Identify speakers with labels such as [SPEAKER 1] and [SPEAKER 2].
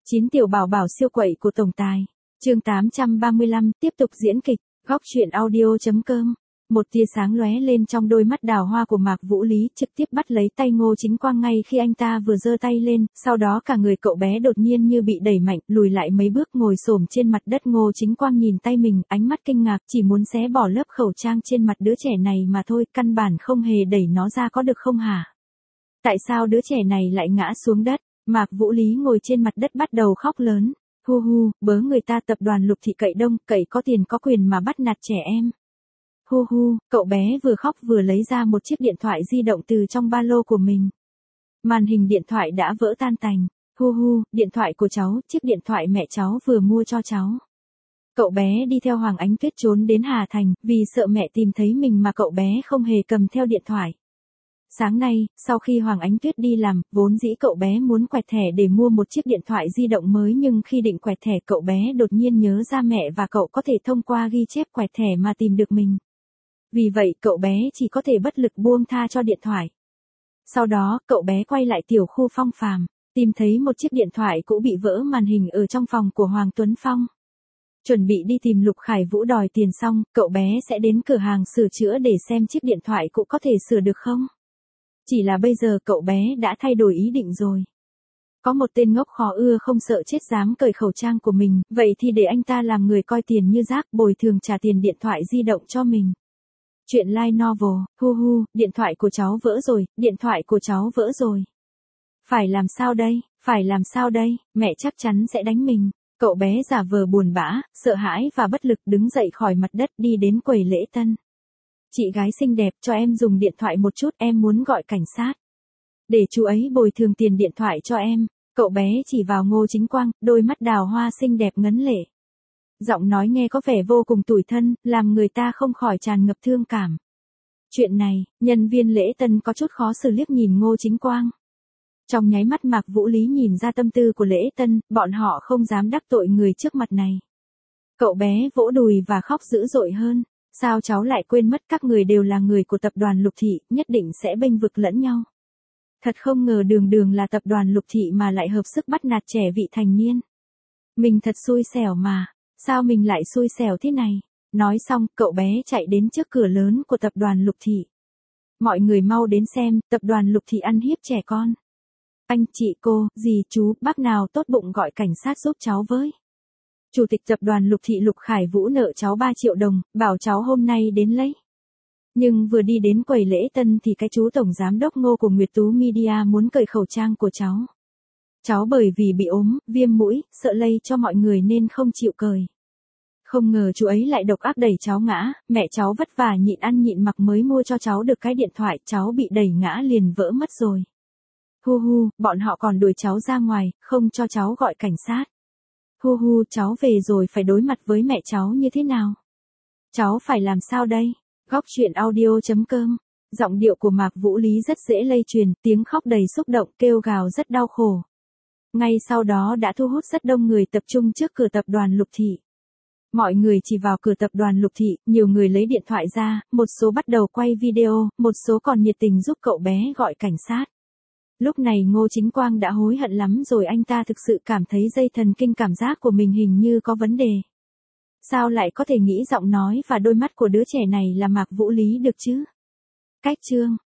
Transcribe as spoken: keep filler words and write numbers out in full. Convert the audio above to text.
[SPEAKER 1] chín tiểu bảo bảo siêu quậy của tổng tài. Chương tám trăm ba mươi lăm, tiếp tục diễn kịch, góc truyện audio chấm com. Một tia sáng lóe lên trong đôi mắt đào hoa của Mạc Vũ Lý, trực tiếp bắt lấy tay Ngô Chính Quang ngay khi anh ta vừa giơ tay lên, sau đó cả người cậu bé đột nhiên như bị đẩy mạnh, lùi lại mấy bước ngồi xổm trên mặt đất. Ngô Chính Quang nhìn tay mình, ánh mắt kinh ngạc, chỉ muốn xé bỏ lớp khẩu trang trên mặt đứa trẻ này mà thôi, căn bản không hề đẩy nó ra có được không hả? Tại sao đứa trẻ này lại ngã xuống đất? Mạc Vũ Lý ngồi trên mặt đất bắt đầu khóc lớn. Hu hu, bớ người ta tập đoàn Lục Thị cậy đông, cậy có tiền có quyền mà bắt nạt trẻ em. Hu hu, cậu bé vừa khóc vừa lấy ra một chiếc điện thoại di động từ trong ba lô của mình. Màn hình điện thoại đã vỡ tan tành. Hu hu, điện thoại của cháu, chiếc điện thoại mẹ cháu vừa mua cho cháu. Cậu bé đi theo Hoàng Ánh Tuyết trốn đến Hà Thành, vì sợ mẹ tìm thấy mình mà cậu bé không hề cầm theo điện thoại. Sáng nay, sau khi Hoàng Ánh Tuyết đi làm, vốn dĩ cậu bé muốn quẹt thẻ để mua một chiếc điện thoại di động mới, nhưng khi định quẹt thẻ cậu bé đột nhiên nhớ ra mẹ và cậu có thể thông qua ghi chép quẹt thẻ mà tìm được mình. Vì vậy cậu bé chỉ có thể bất lực buông tha cho điện thoại. Sau đó, cậu bé quay lại tiểu khu Phong Phàm, tìm thấy một chiếc điện thoại cũ bị vỡ màn hình ở trong phòng của Hoàng Tuấn Phong. Chuẩn bị đi tìm Lục Khải Vũ đòi tiền xong, cậu bé sẽ đến cửa hàng sửa chữa để xem chiếc điện thoại cũ có thể sửa được không. Chỉ là bây giờ cậu bé đã thay đổi ý định rồi. Có một tên ngốc khó ưa không sợ chết dám cởi khẩu trang của mình, vậy thì để anh ta làm người coi tiền như rác, bồi thường trả tiền điện thoại di động cho mình. Chuyện light novel, hu hu, điện thoại của cháu vỡ rồi, điện thoại của cháu vỡ rồi. Phải làm sao đây, phải làm sao đây, mẹ chắc chắn sẽ đánh mình. Cậu bé giả vờ buồn bã, sợ hãi và bất lực đứng dậy khỏi mặt đất đi đến quầy lễ tân. Chị gái xinh đẹp, cho em dùng điện thoại một chút, em muốn gọi cảnh sát. Để chú ấy bồi thường tiền điện thoại cho em. Cậu bé chỉ vào Ngô Chính Quang, đôi mắt đào hoa xinh đẹp ngấn lệ. Giọng nói nghe có vẻ vô cùng tủi thân, làm người ta không khỏi tràn ngập thương cảm. Chuyện này, nhân viên lễ tân có chút khó xử liếc nhìn Ngô Chính Quang. Trong nháy mắt Mạc Vũ Lý nhìn ra tâm tư của lễ tân, bọn họ không dám đắc tội người trước mặt này. Cậu bé vỗ đùi và khóc dữ dội hơn. Sao cháu lại quên mất các người đều là người của tập đoàn Lục Thị, nhất định sẽ bênh vực lẫn nhau. Thật không ngờ đường đường là tập đoàn Lục Thị mà lại hợp sức bắt nạt trẻ vị thành niên. Mình thật xui xẻo mà, sao mình lại xui xẻo thế này? Nói xong, cậu bé chạy đến trước cửa lớn của tập đoàn Lục Thị. Mọi người mau đến xem, tập đoàn Lục Thị ăn hiếp trẻ con. Anh, chị, cô, dì, chú, bác nào tốt bụng gọi cảnh sát giúp cháu với. Chủ tịch tập đoàn Lục Thị Lục Khải Vũ nợ cháu ba triệu đồng, bảo cháu hôm nay đến lấy. Nhưng vừa đi đến quầy lễ tân thì cái chú tổng giám đốc Ngô của Nguyệt Tú Media muốn cởi khẩu trang của cháu. Cháu bởi vì bị ốm, viêm mũi, sợ lây cho mọi người nên không chịu cởi. Không ngờ chú ấy lại độc ác đẩy cháu ngã, mẹ cháu vất vả nhịn ăn nhịn mặc mới mua cho cháu được cái điện thoại, cháu bị đẩy ngã liền vỡ mất rồi. Hu hu, bọn họ còn đuổi cháu ra ngoài, không cho cháu gọi cảnh sát. Hu hu, cháu về rồi phải đối mặt với mẹ cháu như thế nào? Cháu phải làm sao đây? Góc truyện audio chấm com. Giọng điệu của Mạc Vũ Lý rất dễ lây truyền, tiếng khóc đầy xúc động, kêu gào rất đau khổ. Ngay sau đó đã thu hút rất đông người tập trung trước cửa tập đoàn Lục Thị. Mọi người chỉ vào cửa tập đoàn Lục Thị, nhiều người lấy điện thoại ra, một số bắt đầu quay video, một số còn nhiệt tình giúp cậu bé gọi cảnh sát. Lúc này Ngô Chính Quang đã hối hận lắm rồi, anh ta thực sự cảm thấy dây thần kinh cảm giác của mình hình như có vấn đề. Sao lại có thể nghĩ giọng nói và đôi mắt của đứa trẻ này là Mạc Vũ Lý được chứ? Cách chương